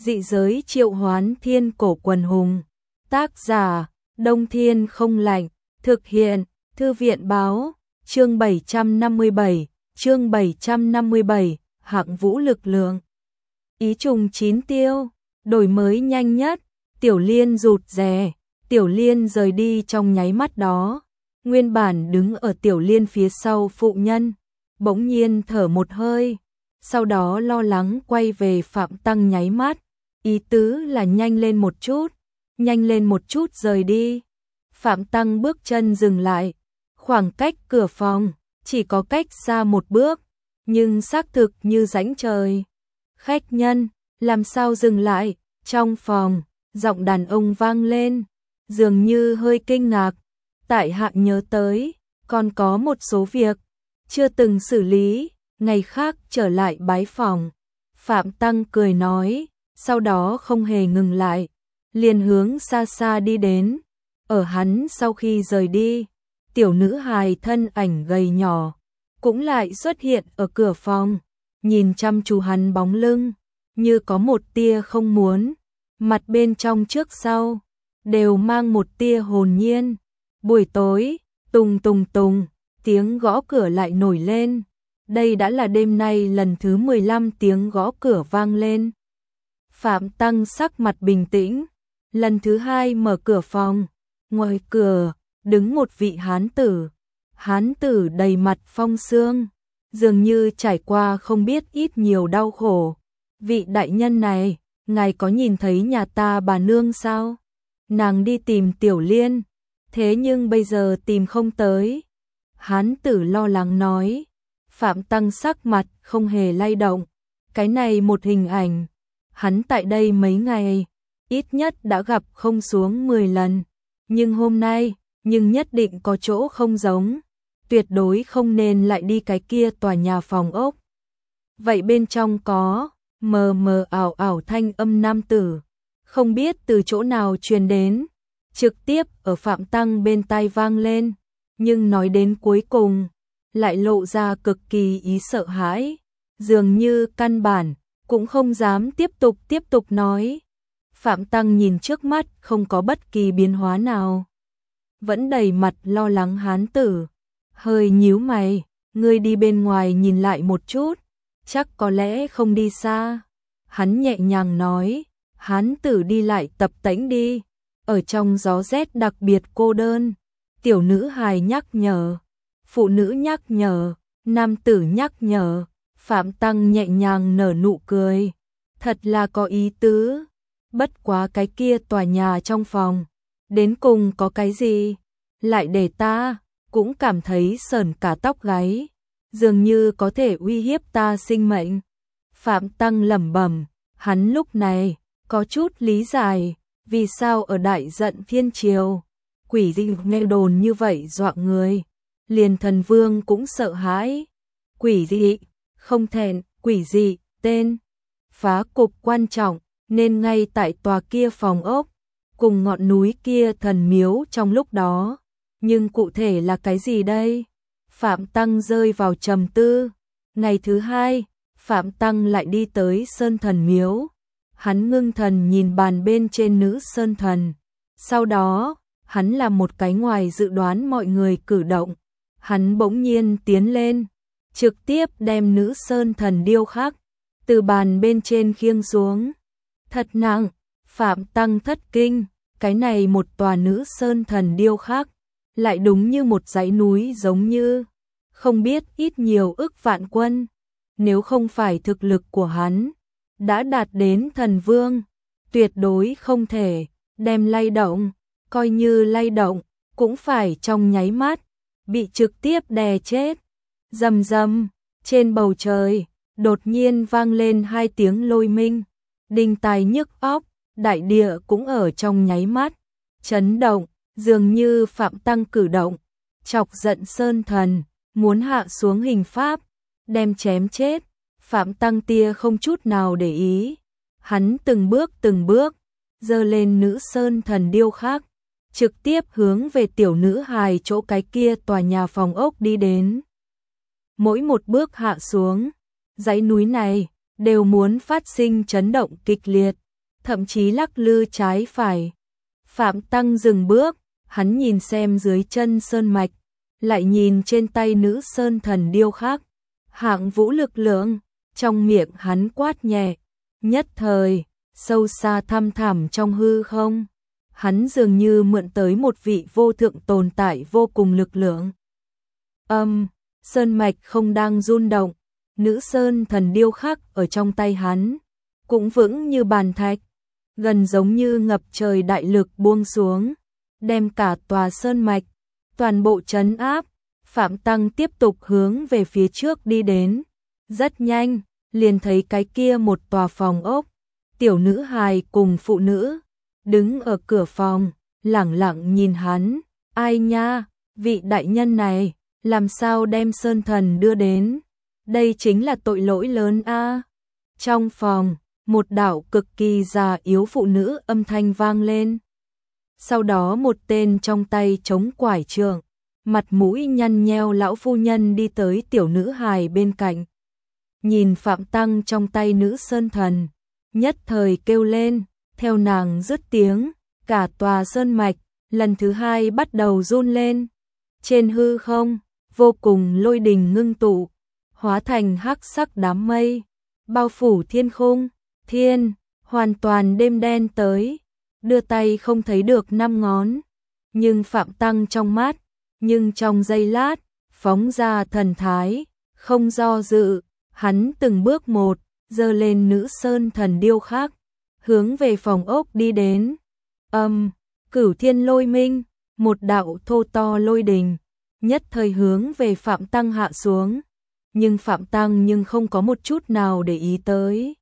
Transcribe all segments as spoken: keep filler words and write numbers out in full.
Dị giới triệu hoán thiên cổ quần hùng. Tác giả, Đông Thiên không lạnh. Thực hiện, Thư viện báo. Chương bảy trăm năm mươi bảy, chương bảy trăm năm mươi bảy, hạng vũ lực lượng. Ý trùng chín tiêu, đổi mới nhanh nhất, Tiểu Liên rụt rè, Tiểu Liên rời đi trong nháy mắt đó. Nguyên bản đứng ở Tiểu Liên phía sau phụ nhân, bỗng nhiên thở một hơi, sau đó lo lắng quay về Phạm Tăng nháy mắt, ý tứ là nhanh lên một chút, nhanh lên một chút rời đi. Phạm Tăng bước chân dừng lại, khoảng cách cửa phòng chỉ có cách xa một bước, nhưng xác thực như rãnh trời. Khách nhân, làm sao dừng lại? Trong phòng, giọng đàn ông vang lên, dường như hơi kinh ngạc. Tại hạ nhớ tới, còn có một số việc chưa từng xử lý, ngày khác trở lại bái phòng. Phạm Tăng cười nói, sau đó không hề ngừng lại, liền hướng xa xa đi đến. Ở hắn sau khi rời đi, tiểu nữ hài thân ảnh gầy nhỏ cũng lại xuất hiện ở cửa phòng, nhìn chăm chú hắn bóng lưng, như có một tia không muốn, mặt bên trong trước sau đều mang một tia hồn nhiên. Buổi tối, tùng tùng tùng, tiếng gõ cửa lại nổi lên. Đây đã là đêm nay lần thứ mười lăm tiếng gõ cửa vang lên. Phạm Tăng sắc mặt bình tĩnh, lần thứ hai mở cửa phòng, ngoài cửa đứng một vị hán tử. Hán tử đầy mặt phong sương, dường như trải qua không biết ít nhiều đau khổ. Vị đại nhân này, ngài có nhìn thấy nhà ta bà nương sao? Nàng đi tìm Tiểu Liên, thế nhưng bây giờ tìm không tới. Hán tử lo lắng nói. Phạm Tăng sắc mặt không hề lay động. Cái này một hình ảnh, hắn tại đây mấy ngày, ít nhất đã gặp không xuống mười lần. Nhưng hôm nay, nhưng nhất định có chỗ không giống. Tuyệt đối không nên lại đi cái kia tòa nhà phòng ốc. Vậy bên trong có mờ mờ ảo ảo thanh âm nam tử, không biết từ chỗ nào truyền đến, trực tiếp ở Phạm Tăng bên tai vang lên, nhưng nói đến cuối cùng lại lộ ra cực kỳ ý sợ hãi, dường như căn bản cũng không dám tiếp tục tiếp tục nói. Phạm Tăng nhìn trước mắt không có bất kỳ biến hóa nào, vẫn đầy mặt lo lắng hán tử, hơi nhíu mày, ngươi đi bên ngoài nhìn lại một chút, chắc có lẽ không đi xa. Hắn nhẹ nhàng nói, hán tử đi lại tập tễnh đi, ở trong gió rét đặc biệt cô đơn. Tiểu nữ hài nhắc nhở, phụ nữ nhắc nhở, nam tử nhắc nhở. Phạm Tăng nhẹ nhàng nở nụ cười, thật là có ý tứ. Bất quá cái kia tòa nhà trong phòng, đến cùng có cái gì? Lại để ta cũng cảm thấy sởn cả tóc gáy, dường như có thể uy hiếp ta sinh mệnh. Phạm Tăng lẩm bẩm, hắn lúc này có chút lý giải vì sao ở Đại Giận Thiên Triều, quỷ dị nghe đồn như vậy dọa người, liền thần vương cũng sợ hãi. Quỷ dị, không thẹn, quỷ dị, tên phá cục quan trọng, nên ngay tại tòa kia phòng ốc, cùng ngọn núi kia thần miếu trong lúc đó. Nhưng cụ thể là cái gì đây? Phạm Tăng rơi vào trầm tư. Ngày thứ hai, Phạm Tăng lại đi tới Sơn Thần Miếu. Hắn ngưng thần nhìn bàn bên trên nữ Sơn Thần. Sau đó, hắn làm một cái ngoài dự đoán mọi người cử động. Hắn bỗng nhiên tiến lên, trực tiếp đem nữ Sơn Thần điêu khắc từ bàn bên trên khiêng xuống. Thật nặng, Phạm Tăng thất kinh, cái này một tòa nữ Sơn Thần điêu khắc, lại đúng như một dãy núi giống như, không biết ít nhiều ức vạn quân. Nếu không phải thực lực của hắn đã đạt đến thần vương, tuyệt đối không thể đem lay động, coi như lay động, cũng phải trong nháy mắt, bị trực tiếp đè chết. Rầm rầm, trên bầu trời, đột nhiên vang lên hai tiếng lôi minh, đinh tai nhức óc, đại địa cũng ở trong nháy mắt chấn động, dường như Phạm Tăng cử động chọc giận Sơn Thần, muốn hạ xuống hình pháp, đem chém chết. Phạm Tăng tia không chút nào để ý, hắn từng bước từng bước giơ lên nữ Sơn Thần điêu khắc, trực tiếp hướng về tiểu nữ hài chỗ cái kia tòa nhà phòng ốc đi đến. Mỗi một bước hạ xuống, dãy núi này đều muốn phát sinh chấn động kịch liệt, thậm chí lắc lư trái phải. Phạm Tăng dừng bước, hắn nhìn xem dưới chân sơn mạch, lại nhìn trên tay nữ sơn thần điêu khắc, hạng vũ lực lượng, trong miệng hắn quát nhẹ, nhất thời, sâu xa thăm thẳm trong hư không, hắn dường như mượn tới một vị vô thượng tồn tại vô cùng lực lượng. Âm, sơn mạch không đang rung động, nữ sơn thần điêu khắc ở trong tay hắn, cũng vững như bàn thạch, gần giống như ngập trời đại lực buông xuống, đem cả tòa sơn mạch, toàn bộ trấn áp. Phạm Tăng tiếp tục hướng về phía trước đi đến, rất nhanh, liền thấy cái kia một tòa phòng ốc, tiểu nữ hài cùng phụ nữ, đứng ở cửa phòng, lẳng lặng nhìn hắn, ai nha, vị đại nhân này, làm sao đem sơn thần đưa đến, đây chính là tội lỗi lớn a. Trong phòng, một đạo cực kỳ già yếu phụ nữ âm thanh vang lên. Sau đó một tên trong tay chống quải trượng, mặt mũi nhăn nheo lão phu nhân đi tới tiểu nữ hài bên cạnh. Nhìn Phạm Tăng trong tay nữ sơn thần, nhất thời kêu lên, theo nàng dứt tiếng, cả tòa sơn mạch, lần thứ hai bắt đầu run lên. Trên hư không, vô cùng lôi đình ngưng tụ, hóa thành hắc sắc đám mây, bao phủ thiên khung, thiên, hoàn toàn đêm đen tới, đưa tay không thấy được năm ngón. Nhưng Phạm Tăng trong mắt, nhưng trong giây lát, phóng ra thần thái, không do dự, hắn từng bước một, giơ lên nữ sơn thần điêu khắc, hướng về phòng ốc đi đến. Âm, cửu thiên lôi minh, một đạo thô to lôi đình, nhất thời hướng về Phạm Tăng hạ xuống, nhưng Phạm Tăng nhưng không có một chút nào để ý tới.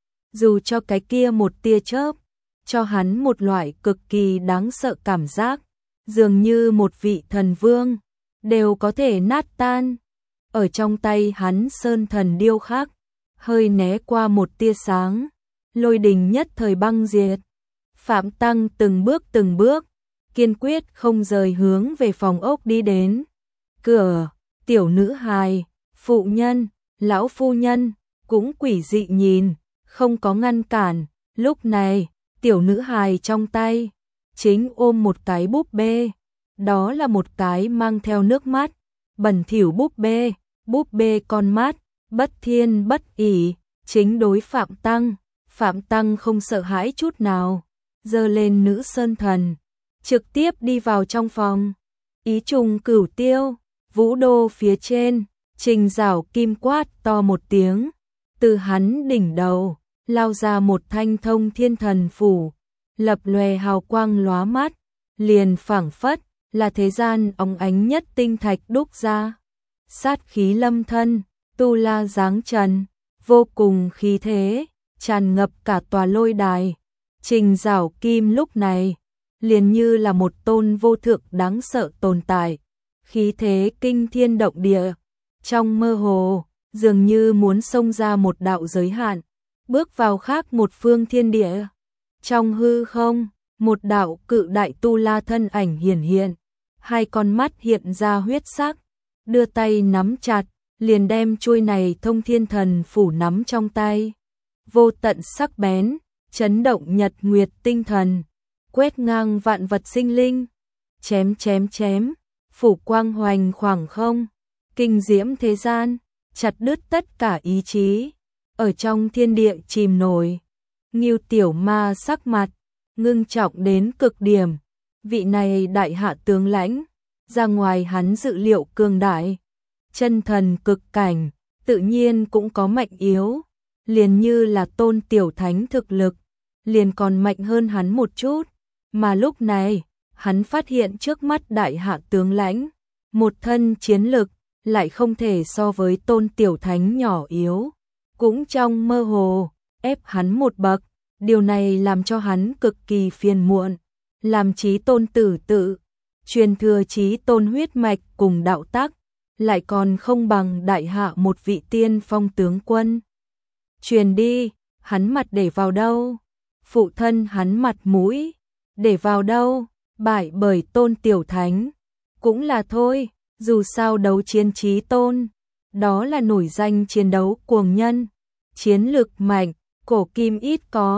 Dù cho cái kia một tia chớp, cho hắn một loại cực kỳ đáng sợ cảm giác, dường như một vị thần vương, đều có thể nát tan. Ở trong tay hắn sơn thần điêu khắc, hơi né qua một tia sáng, lôi đình nhất thời băng diệt. Phạm Tăng từng bước từng bước, kiên quyết không rời hướng về phòng ốc đi đến. Cửa, tiểu nữ hài, phụ nhân, lão phu nhân, cũng quỷ dị nhìn, không có ngăn cản. Lúc này, tiểu nữ hài trong tay, chính ôm một cái búp bê. Đó là một cái mang theo nước mắt, bẩn thỉu búp bê, búp bê con mắt, bất thiên bất ỷ, chính đối Phạm Tăng. Phạm Tăng không sợ hãi chút nào, giơ lên nữ sơn thần, trực tiếp đi vào trong phòng. Ý trùng cửu tiêu, vũ đô phía trên, Trình Giảo Kim quát to một tiếng, từ hắn đỉnh đầu, lao ra một thanh thông thiên thần phủ, lập lòe hào quang lóa mắt, liền phảng phất là thế gian óng ánh nhất tinh thạch đúc ra. Sát khí lâm thân, tu la dáng trần, vô cùng khí thế, tràn ngập cả tòa lôi đài. Trình Giảo Kim lúc này, liền như là một tôn vô thượng đáng sợ tồn tại, khí thế kinh thiên động địa, trong mơ hồ, dường như muốn xông ra một đạo giới hạn, bước vào khác một phương thiên địa. Trong hư không, một đạo cự đại tu la thân ảnh hiển hiện, hai con mắt hiện ra huyết sắc, đưa tay nắm chặt, liền đem chuôi này thông thiên thần phủ nắm trong tay. Vô tận sắc bén, chấn động nhật nguyệt tinh thần, quét ngang vạn vật sinh linh, chém chém chém, phủ quang hoành khoảng không, kinh diễm thế gian, chặt đứt tất cả ý chí, ở trong thiên địa chìm nổi. Ngưu tiểu ma sắc mặt, ngưng trọng đến cực điểm, vị này đại hạ tướng lãnh, ra ngoài hắn dự liệu cường đại, chân thần cực cảnh, tự nhiên cũng có mạnh yếu, liền như là tôn tiểu thánh thực lực, liền còn mạnh hơn hắn một chút, mà lúc này, hắn phát hiện trước mắt đại hạ tướng lãnh, một thân chiến lực, lại không thể so với tôn tiểu thánh nhỏ yếu, cũng trong mơ hồ, ép hắn một bậc, điều này làm cho hắn cực kỳ phiền muộn, làm chí tôn tử tự, truyền thừa chí tôn huyết mạch cùng đạo tắc, lại còn không bằng đại hạ một vị tiên phong tướng quân. Truyền đi, hắn mặt để vào đâu? Phụ thân hắn mặt mũi, để vào đâu? Bại bởi tôn tiểu thánh, cũng là thôi, dù sao đấu chiến chí tôn, đó là nổi danh chiến đấu cuồng nhân, chiến lực mạnh, cổ kim ít có,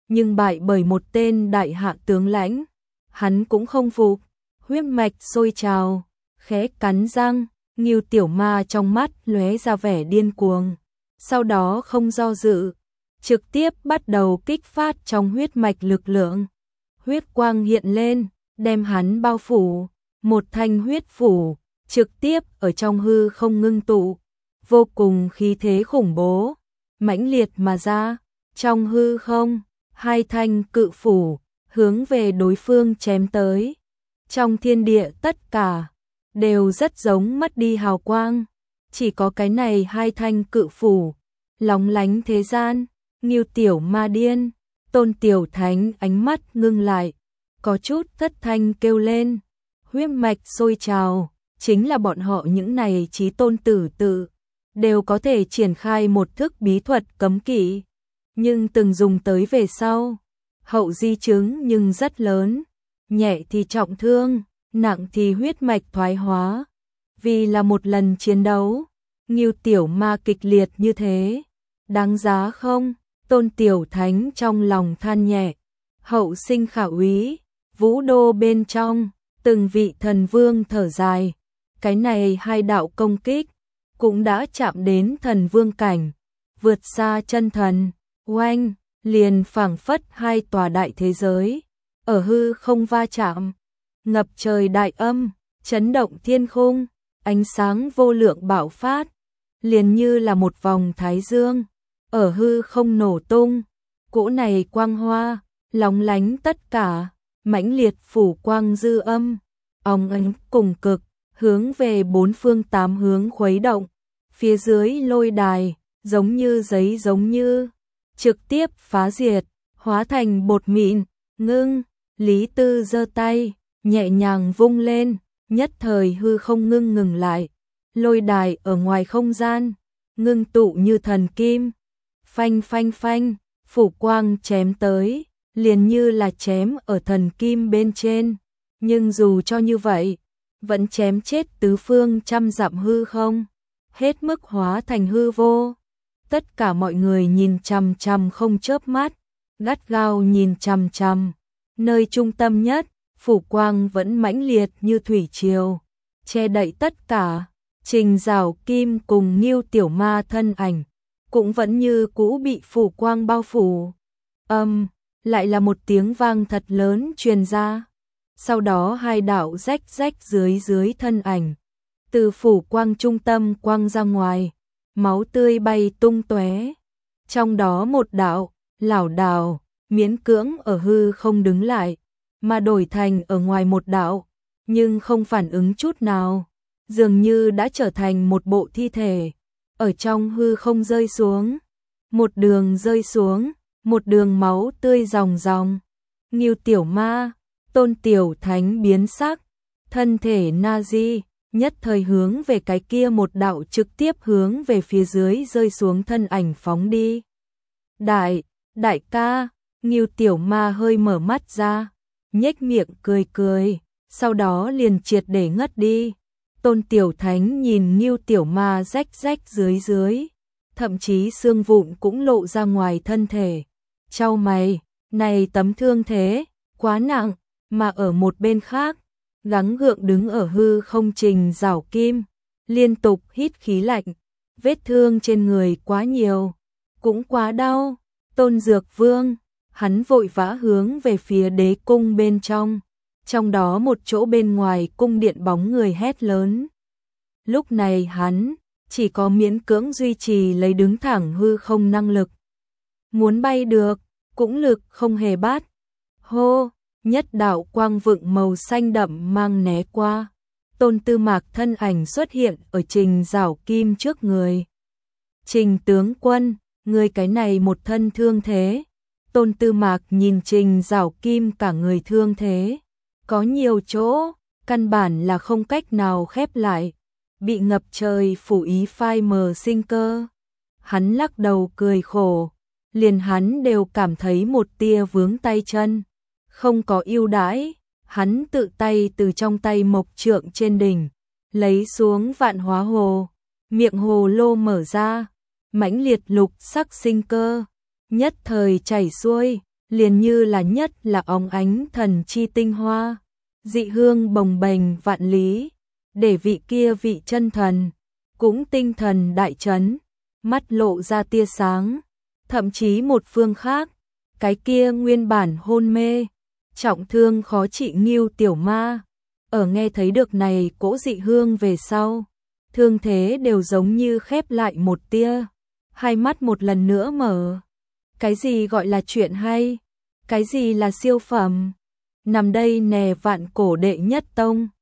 nhưng bại bởi một tên đại hạ tướng lãnh, hắn cũng không phục, huyết mạch sôi trào, khẽ cắn răng, Ngưu Tiểu Ma trong mắt lóe ra vẻ điên cuồng, sau đó không do dự, trực tiếp bắt đầu kích phát trong huyết mạch lực lượng. Huyết quang hiện lên, đem hắn bao phủ, một thanh huyết phủ, trực tiếp ở trong hư không ngưng tụ, vô cùng khí thế khủng bố, mãnh liệt mà ra, trong hư không, hai thanh cự phủ, hướng về đối phương chém tới. Trong thiên địa tất cả, đều rất giống mất đi hào quang, chỉ có cái này hai thanh cự phủ, lóng lánh thế gian. Ngưu Tiểu Ma điên, Tôn Tiểu Thánh ánh mắt ngưng lại, có chút thất thanh kêu lên, huyết mạch sôi trào, chính là bọn họ những này chí tôn tử tự, đều có thể triển khai một thức bí thuật cấm kỵ, nhưng từng dùng tới về sau, hậu di chứng nhưng rất lớn, nhẹ thì trọng thương, nặng thì huyết mạch thoái hóa, vì là một lần chiến đấu, Ngưu Tiểu Ma kịch liệt như thế, đáng giá không? Tôn Tiểu Thánh trong lòng than nhẹ, hậu sinh khả úy, vũ đô bên trong, từng vị thần vương thở dài, cái này hai đạo công kích, cũng đã chạm đến thần vương cảnh, vượt xa chân thần, oanh, liền phảng phất hai tòa đại thế giới, ở hư không va chạm, ngập trời đại âm, chấn động thiên khung, ánh sáng vô lượng bạo phát, liền như là một vòng thái dương. Ở hư không nổ tung, cỗ này quang hoa, lóng lánh tất cả, mãnh liệt phủ quang dư âm, ong ánh cùng cực, hướng về bốn phương tám hướng khuấy động, phía dưới lôi đài, giống như giấy giống như, trực tiếp phá diệt, hóa thành bột mịn, ngưng, Lý Tư giơ tay, nhẹ nhàng vung lên, nhất thời hư không ngưng ngừng lại, lôi đài ở ngoài không gian, ngưng tụ như thần kim. Phanh phanh phanh, phủ quang chém tới, liền như là chém ở thần kim bên trên, nhưng dù cho như vậy, vẫn chém chết tứ phương trăm dặm hư không, hết mức hóa thành hư vô. Tất cả mọi người nhìn chằm chằm không chớp mắt, gắt gao nhìn chằm chằm, nơi trung tâm nhất, phủ quang vẫn mãnh liệt như thủy triều, che đậy tất cả, Trình Giảo Kim cùng Ngưu Tiểu Ma thân ảnh cũng vẫn như cũ bị phủ quang bao phủ. Âm, um, lại là một tiếng vang thật lớn truyền ra. Sau đó hai đạo rách rách dưới dưới thân ảnh, từ phủ quang trung tâm quang ra ngoài, máu tươi bay tung tóe. Trong đó một đạo, lảo đảo, miễn cưỡng ở hư không đứng lại, mà đổi thành ở ngoài một đạo, nhưng không phản ứng chút nào, dường như đã trở thành một bộ thi thể. Ở trong hư không rơi xuống, một đường rơi xuống, một đường máu tươi ròng ròng. Ngưu Tiểu Ma, Tôn Tiểu Thánh biến sắc, thân thể Nazi nhất thời hướng về cái kia một đạo trực tiếp hướng về phía dưới rơi xuống thân ảnh phóng đi. Đại, đại ca, Ngưu Tiểu Ma hơi mở mắt ra, nhếch miệng cười cười, sau đó liền triệt để ngất đi. Tôn Tiểu Thánh nhìn Ngưu Tiểu Ma rách rách dưới dưới, thậm chí xương vụn cũng lộ ra ngoài thân thể. Chau mày, này tấm thương thế, quá nặng, mà ở một bên khác, gắng gượng đứng ở hư không Trình Giảo Kim, liên tục hít khí lạnh, vết thương trên người quá nhiều, cũng quá đau. Tôn Dược Vương, hắn vội vã hướng về phía đế cung bên trong. Trong đó một chỗ bên ngoài cung điện bóng người hét lớn. Lúc này hắn chỉ có miễn cưỡng duy trì lấy đứng thẳng hư không năng lực. Muốn bay được, cũng lực không hề bát. Hô, nhất đạo quang vựng màu xanh đậm mang né qua. Tôn Tư Mạc thân ảnh xuất hiện ở Trình Giảo Kim trước người. Trình tướng quân, người cái này một thân thương thế. Tôn Tư Mạc nhìn Trình Giảo Kim cả người thương thế. Có nhiều chỗ, căn bản là không cách nào khép lại, bị ngập trời phủ ý phai mờ sinh cơ. Hắn lắc đầu cười khổ, liền hắn đều cảm thấy một tia vướng tay chân, không có ưu đãi, hắn tự tay từ trong tay mộc trượng trên đỉnh, lấy xuống vạn hóa hồ, miệng hồ lô mở ra, mãnh liệt lục sắc sinh cơ, nhất thời chảy xuôi, liền như là nhất là óng ánh thần chi tinh hoa, dị hương bồng bềnh vạn lý, để vị kia vị chân thần, cũng tinh thần đại chấn, mắt lộ ra tia sáng, thậm chí một phương khác, cái kia nguyên bản hôn mê, trọng thương khó trị Ngưu tiểu ma, ở nghe thấy được này cỗ dị hương về sau, thương thế đều giống như khép lại một tia, hai mắt một lần nữa mở. Cái gì gọi là chuyện hay? Cái gì là siêu phẩm? Nằm đây nè vạn cổ đệ nhất tông,